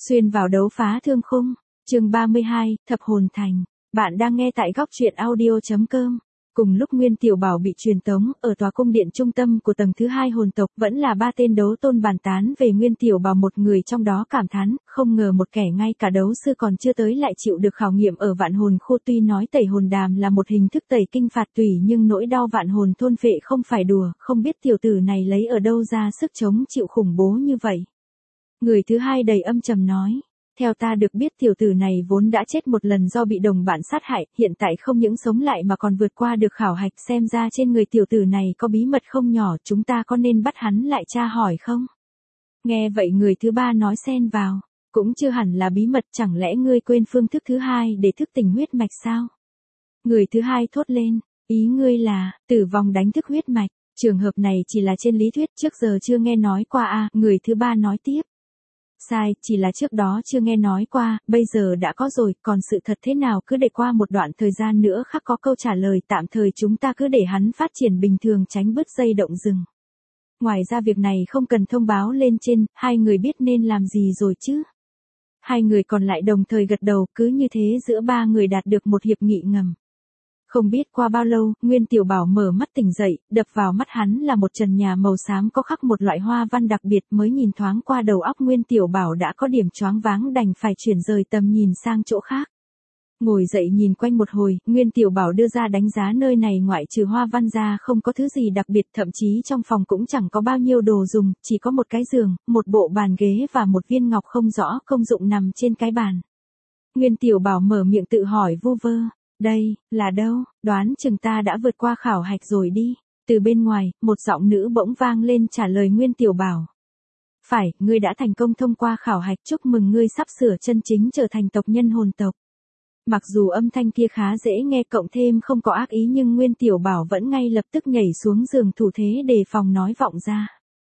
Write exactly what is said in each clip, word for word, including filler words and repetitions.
Xuyên vào đấu phá thương khung, chương ba mươi hai, Thập Hồn Thành. Bạn đang nghe tại góc truyện audio.com. Cùng lúc Nguyên Tiểu Bảo bị truyền tống, ở tòa cung điện trung tâm của tầng thứ hai hồn tộc vẫn là ba tên đấu tôn bàn tán về Nguyên Tiểu Bảo, một người trong đó cảm thán, không ngờ một kẻ ngay cả đấu sư còn chưa tới lại chịu được khảo nghiệm ở vạn hồn khu. Tuy nói tẩy hồn đàm là một hình thức tẩy kinh phạt tủy, nhưng nỗi đau vạn hồn thôn phệ không phải đùa, không biết tiểu tử này lấy ở đâu ra sức chống chịu khủng bố như vậy. Người thứ hai đầy âm trầm nói. Theo ta được biết tiểu tử này vốn đã chết một lần do bị đồng bạn sát hại, hiện tại không những sống lại mà còn vượt qua được khảo hạch, xem ra trên người tiểu tử này có bí mật không nhỏ, chúng ta có nên bắt hắn lại tra hỏi không? Nghe vậy người thứ ba nói xen vào, cũng chưa hẳn là bí mật, chẳng lẽ ngươi quên phương thức thứ hai để thức tỉnh huyết mạch sao? Người thứ hai thốt lên, ý ngươi là, tử vong đánh thức huyết mạch, trường hợp này chỉ là trên lý thuyết, trước giờ chưa nghe nói qua à, người thứ ba nói tiếp. Sai, chỉ là trước đó chưa nghe nói qua, bây giờ đã có rồi, còn sự thật thế nào cứ để qua một đoạn thời gian nữa khắc có câu trả lời, tạm thời chúng ta cứ để hắn phát triển bình thường, tránh bứt dây động rừng. Ngoài ra việc này không cần thông báo lên trên, hai người biết nên làm gì rồi chứ? Hai người còn lại đồng thời gật đầu, cứ như thế giữa ba người đạt được một hiệp nghị ngầm. Không biết qua bao lâu, Nguyên Tiểu Bảo mở mắt tỉnh dậy, đập vào mắt hắn là một trần nhà màu xám có khắc một loại hoa văn đặc biệt, mới nhìn thoáng qua đầu óc Nguyên Tiểu Bảo đã có điểm choáng váng, đành phải chuyển rời tầm nhìn sang chỗ khác. Ngồi dậy nhìn quanh một hồi, Nguyên Tiểu Bảo đưa ra đánh giá nơi này ngoại trừ hoa văn ra không có thứ gì đặc biệt, thậm chí trong phòng cũng chẳng có bao nhiêu đồ dùng, chỉ có một cái giường, một bộ bàn ghế và một viên ngọc không rõ công dụng nằm trên cái bàn. Nguyên Tiểu Bảo mở miệng tự hỏi vu vơ. Đây, là đâu, đoán chừng ta đã vượt qua khảo hạch rồi đi. Từ bên ngoài, một giọng nữ bỗng vang lên trả lời Nguyên Tiểu Bảo. Phải, ngươi đã thành công thông qua khảo hạch, chúc mừng ngươi sắp sửa chân chính trở thành tộc nhân hồn tộc. Mặc dù âm thanh kia khá dễ nghe cộng thêm không có ác ý, nhưng Nguyên Tiểu Bảo vẫn ngay lập tức nhảy xuống giường thủ thế đề phòng nói vọng ra.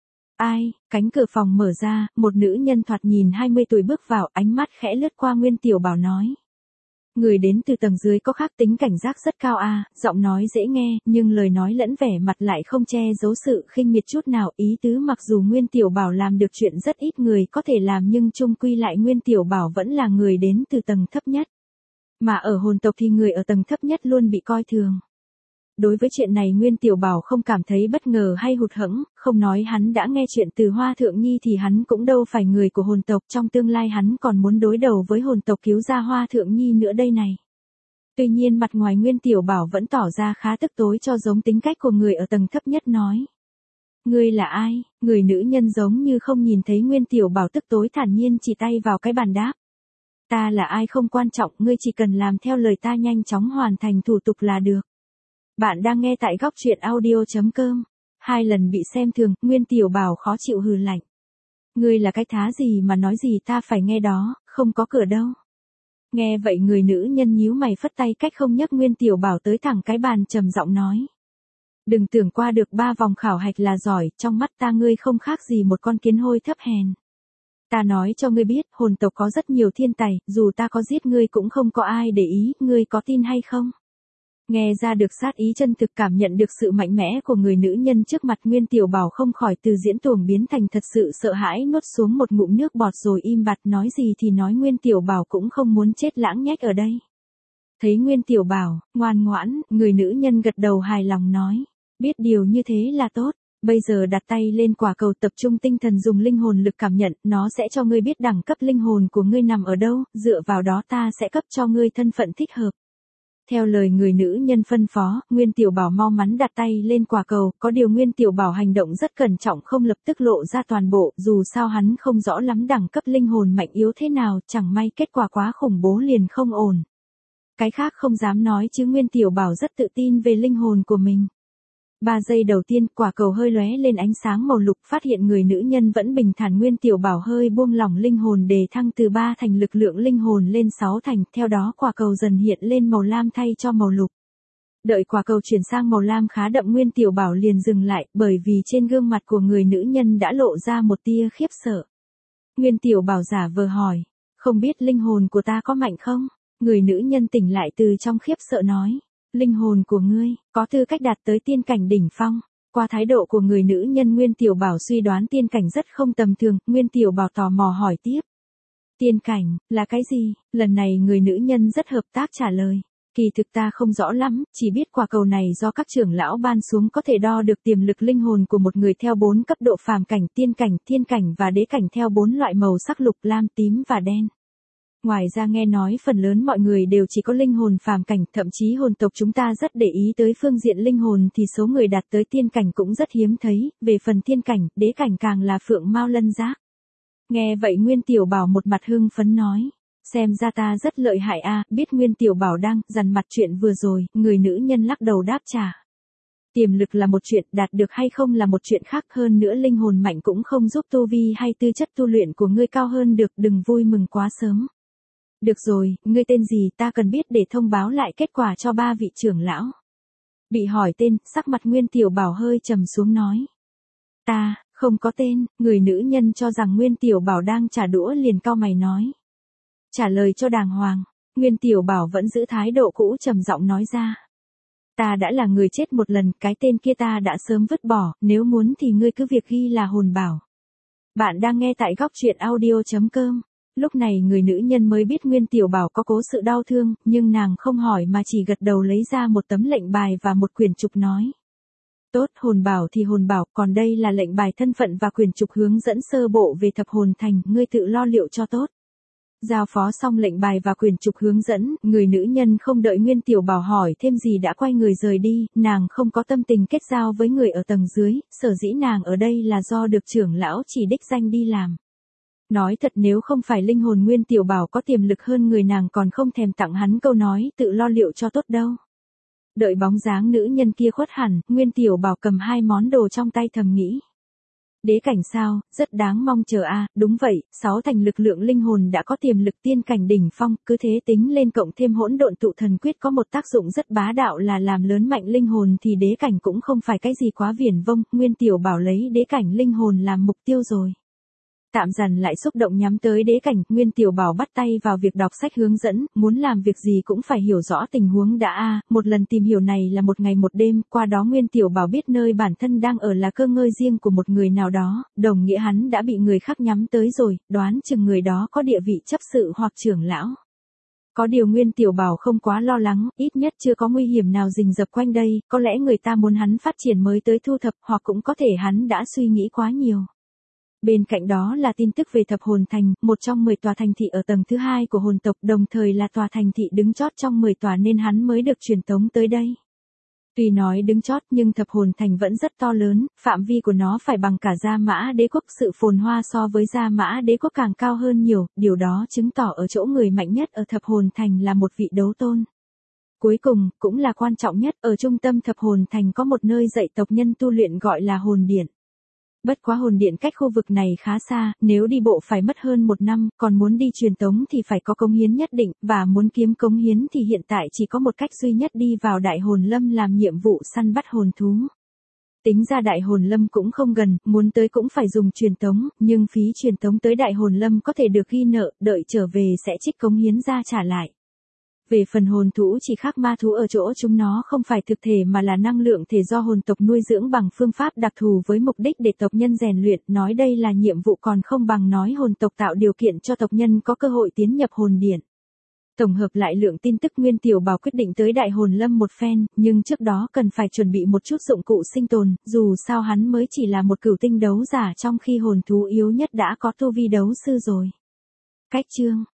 Ai, cánh cửa phòng mở ra, một nữ nhân thoạt nhìn hai mươi tuổi bước vào, ánh mắt khẽ lướt qua Nguyên Tiểu Bảo nói. Người đến từ tầng dưới có khác tính cảnh giác rất cao à, giọng nói dễ nghe, nhưng lời nói lẫn vẻ mặt lại không che giấu sự khinh miệt chút nào, ý tứ mặc dù Nguyên Tiểu Bảo làm được chuyện rất ít người có thể làm nhưng chung quy lại Nguyên Tiểu Bảo vẫn là người đến từ tầng thấp nhất. Mà ở hồn tộc thì người ở tầng thấp nhất luôn bị coi thường. Đối với chuyện này Nguyên Tiểu Bảo không cảm thấy bất ngờ hay hụt hẫng, không nói hắn đã nghe chuyện từ Hoa Thượng Nhi thì hắn cũng đâu phải người của hồn tộc, trong tương lai hắn còn muốn đối đầu với hồn tộc cứu ra Hoa Thượng Nhi nữa đây này. Tuy nhiên mặt ngoài Nguyên Tiểu Bảo vẫn tỏ ra khá tức tối cho giống tính cách của người ở tầng thấp nhất nói. Ngươi là ai? Người nữ nhân giống như không nhìn thấy Nguyên Tiểu Bảo tức tối thản nhiên chỉ tay vào cái bàn đáp. Ta là ai không quan trọng, ngươi chỉ cần làm theo lời ta nhanh chóng hoàn thành thủ tục là được. Bạn đang nghe tại góc truyện audio.com. Hai lần bị xem thường, Nguyên Tiểu Bảo khó chịu hừ lạnh. Ngươi là cái thá gì mà nói gì ta phải nghe đó, không có cửa đâu. Nghe vậy người nữ nhân nhíu mày phất tay cách không nhấc Nguyên Tiểu Bảo tới thẳng cái bàn trầm giọng nói. Đừng tưởng qua được ba vòng khảo hạch là giỏi, trong mắt ta ngươi không khác gì một con kiến hôi thấp hèn. Ta nói cho ngươi biết, hồn tộc có rất nhiều thiên tài, dù ta có giết ngươi cũng không có ai để ý, ngươi có tin hay không? Nghe ra được sát ý chân thực, cảm nhận được sự mạnh mẽ của người nữ nhân trước mặt, Nguyên Tiểu Bảo không khỏi từ diễn tuồng biến thành thật sự sợ hãi, nuốt xuống một ngụm nước bọt rồi im bặt, nói gì thì nói Nguyên Tiểu Bảo cũng không muốn chết lãng nhách ở đây. Thấy Nguyên Tiểu Bảo, ngoan ngoãn, người nữ nhân gật đầu hài lòng nói, biết điều như thế là tốt. Bây giờ đặt tay lên quả cầu, tập trung tinh thần dùng linh hồn lực cảm nhận, nó sẽ cho ngươi biết đẳng cấp linh hồn của ngươi nằm ở đâu, dựa vào đó ta sẽ cấp cho ngươi thân phận thích hợp. Theo lời người nữ nhân phân phó, Nguyên Tiểu Bảo mau mắn đặt tay lên quả cầu, có điều Nguyên Tiểu Bảo hành động rất cẩn trọng, không lập tức lộ ra toàn bộ, dù sao hắn không rõ lắm đẳng cấp linh hồn mạnh yếu thế nào, chẳng may kết quả quá khủng bố liền không ổn. Cái khác không dám nói chứ Nguyên Tiểu Bảo rất tự tin về linh hồn của mình. Ba giây đầu tiên, quả cầu hơi lóe lên ánh sáng màu lục, phát hiện người nữ nhân vẫn bình thản. Nguyên Tiểu Bảo hơi buông lỏng linh hồn đề thăng từ ba thành lực lượng linh hồn lên sáu thành, theo đó quả cầu dần hiện lên màu lam thay cho màu lục. Đợi quả cầu chuyển sang màu lam khá đậm Nguyên Tiểu Bảo liền dừng lại, bởi vì trên gương mặt của người nữ nhân đã lộ ra một tia khiếp sợ. Nguyên Tiểu Bảo giả vờ hỏi, không biết linh hồn của ta có mạnh không? Người nữ nhân tỉnh lại từ trong khiếp sợ nói. Linh hồn của ngươi, có tư cách đạt tới tiên cảnh đỉnh phong. Qua thái độ của người nữ nhân Nguyên Tiểu Bảo suy đoán tiên cảnh rất không tầm thường, Nguyên Tiểu Bảo tò mò hỏi tiếp. Tiên cảnh, là cái gì? Lần này người nữ nhân rất hợp tác trả lời. Kỳ thực ta không rõ lắm, chỉ biết quả cầu này do các trưởng lão ban xuống có thể đo được tiềm lực linh hồn của một người theo bốn cấp độ phàm cảnh, tiên cảnh, thiên cảnh và đế cảnh theo bốn loại màu sắc lục, lam, tím và đen. Ngoài ra nghe nói phần lớn mọi người đều chỉ có linh hồn phàm cảnh, thậm chí hồn tộc chúng ta rất để ý tới phương diện linh hồn thì số người đạt tới tiên cảnh cũng rất hiếm thấy, về phần thiên cảnh, đế cảnh càng là phượng mao lân giác. Nghe vậy Nguyên Tiểu Bảo một mặt hưng phấn nói. Xem ra ta rất lợi hại a, biết Nguyên Tiểu Bảo đang dằn mặt chuyện vừa rồi, người nữ nhân lắc đầu đáp trả. Tiềm lực là một chuyện, đạt được hay không là một chuyện khác, hơn nữa linh hồn mạnh cũng không giúp tu vi hay tư chất tu luyện của ngươi cao hơn được, đừng vui mừng quá sớm. Được rồi, ngươi tên gì ta cần biết để thông báo lại kết quả cho ba vị trưởng lão. Bị hỏi tên, sắc mặt Nguyên Tiểu Bảo hơi trầm xuống nói. Ta, không có tên, người nữ nhân cho rằng Nguyên Tiểu Bảo đang trả đũa liền cau mày nói. Trả lời cho đàng hoàng, Nguyên Tiểu Bảo vẫn giữ thái độ cũ trầm giọng nói ra. Ta đã là người chết một lần, cái tên kia ta đã sớm vứt bỏ, nếu muốn thì ngươi cứ việc ghi là Hồn Bảo. Bạn đang nghe tại góc truyện audio chấm com. Lúc này người nữ nhân mới biết Nguyên Tiểu Bảo có cố sự đau thương, nhưng nàng không hỏi mà chỉ gật đầu lấy ra một tấm lệnh bài và một quyển trục nói. Tốt, hồn bảo thì hồn bảo, còn đây là lệnh bài thân phận và quyển trục hướng dẫn sơ bộ về thập hồn thành, ngươi tự lo liệu cho tốt. Giao phó xong lệnh bài và quyển trục hướng dẫn, người nữ nhân không đợi Nguyên Tiểu Bảo hỏi thêm gì đã quay người rời đi, nàng không có tâm tình kết giao với người ở tầng dưới, sở dĩ nàng ở đây là do được trưởng lão chỉ đích danh đi làm. Nói thật nếu không phải linh hồn Nguyên Tiểu Bảo có tiềm lực hơn người nàng còn không thèm tặng hắn câu nói tự lo liệu cho tốt đâu. Đợi bóng dáng nữ nhân kia khuất hẳn, Nguyên Tiểu Bảo cầm hai món đồ trong tay thầm nghĩ. Đế cảnh sao, rất đáng mong chờ a, đúng vậy, sáu thành lực lượng linh hồn đã có tiềm lực tiên cảnh đỉnh phong, cứ thế tính lên cộng thêm hỗn độn tụ thần quyết có một tác dụng rất bá đạo là làm lớn mạnh linh hồn thì đế cảnh cũng không phải cái gì quá viển vông, Nguyên Tiểu Bảo lấy đế cảnh linh hồn làm mục tiêu rồi. Tạm dần lại xúc động nhắm tới đế cảnh, Nguyên Tiểu Bảo bắt tay vào việc đọc sách hướng dẫn, muốn làm việc gì cũng phải hiểu rõ tình huống đã a, một lần tìm hiểu này là một ngày một đêm, qua đó Nguyên Tiểu Bảo biết nơi bản thân đang ở là cơ ngơi riêng của một người nào đó, đồng nghĩa hắn đã bị người khác nhắm tới rồi, đoán chừng người đó có địa vị chấp sự hoặc trưởng lão. Có điều Nguyên Tiểu Bảo không quá lo lắng, ít nhất chưa có nguy hiểm nào rình rập quanh đây, có lẽ người ta muốn hắn phát triển mới tới thu thập hoặc cũng có thể hắn đã suy nghĩ quá nhiều. Bên cạnh đó là tin tức về thập hồn thành, một trong mười tòa thành thị ở tầng thứ hai của hồn tộc, đồng thời là tòa thành thị đứng chót trong mười tòa nên hắn mới được truyền tống tới đây. Tuy nói đứng chót nhưng thập hồn thành vẫn rất to lớn, phạm vi của nó phải bằng cả Gia Mã Đế quốc, sự phồn hoa so với Gia Mã Đế quốc càng cao hơn nhiều, điều đó chứng tỏ ở chỗ người mạnh nhất ở thập hồn thành là một vị đấu tôn. Cuối cùng, cũng là quan trọng nhất, ở trung tâm thập hồn thành có một nơi dạy tộc nhân tu luyện gọi là hồn điện. Bất quá hồn điện cách khu vực này khá xa, nếu đi bộ phải mất hơn một năm, còn muốn đi truyền tống thì phải có cống hiến nhất định, và muốn kiếm cống hiến thì hiện tại chỉ có một cách duy nhất đi vào đại hồn lâm làm nhiệm vụ săn bắt hồn thú. Tính ra đại hồn lâm cũng không gần, muốn tới cũng phải dùng truyền tống, nhưng phí truyền tống tới đại hồn lâm có thể được ghi nợ, đợi trở về sẽ trích cống hiến ra trả lại. Về phần hồn thú chỉ khác ma thú ở chỗ chúng nó không phải thực thể mà là năng lượng thể do hồn tộc nuôi dưỡng bằng phương pháp đặc thù với mục đích để tộc nhân rèn luyện, nói đây là nhiệm vụ còn không bằng nói hồn tộc tạo điều kiện cho tộc nhân có cơ hội tiến nhập hồn điện. Tổng hợp lại lượng tin tức, Nguyên Tiểu Bảo quyết định tới đại hồn lâm một phen, nhưng trước đó cần phải chuẩn bị một chút dụng cụ sinh tồn, dù sao hắn mới chỉ là một cửu tinh đấu giả trong khi hồn thú yếu nhất đã có tu vi đấu sư rồi. Cách chương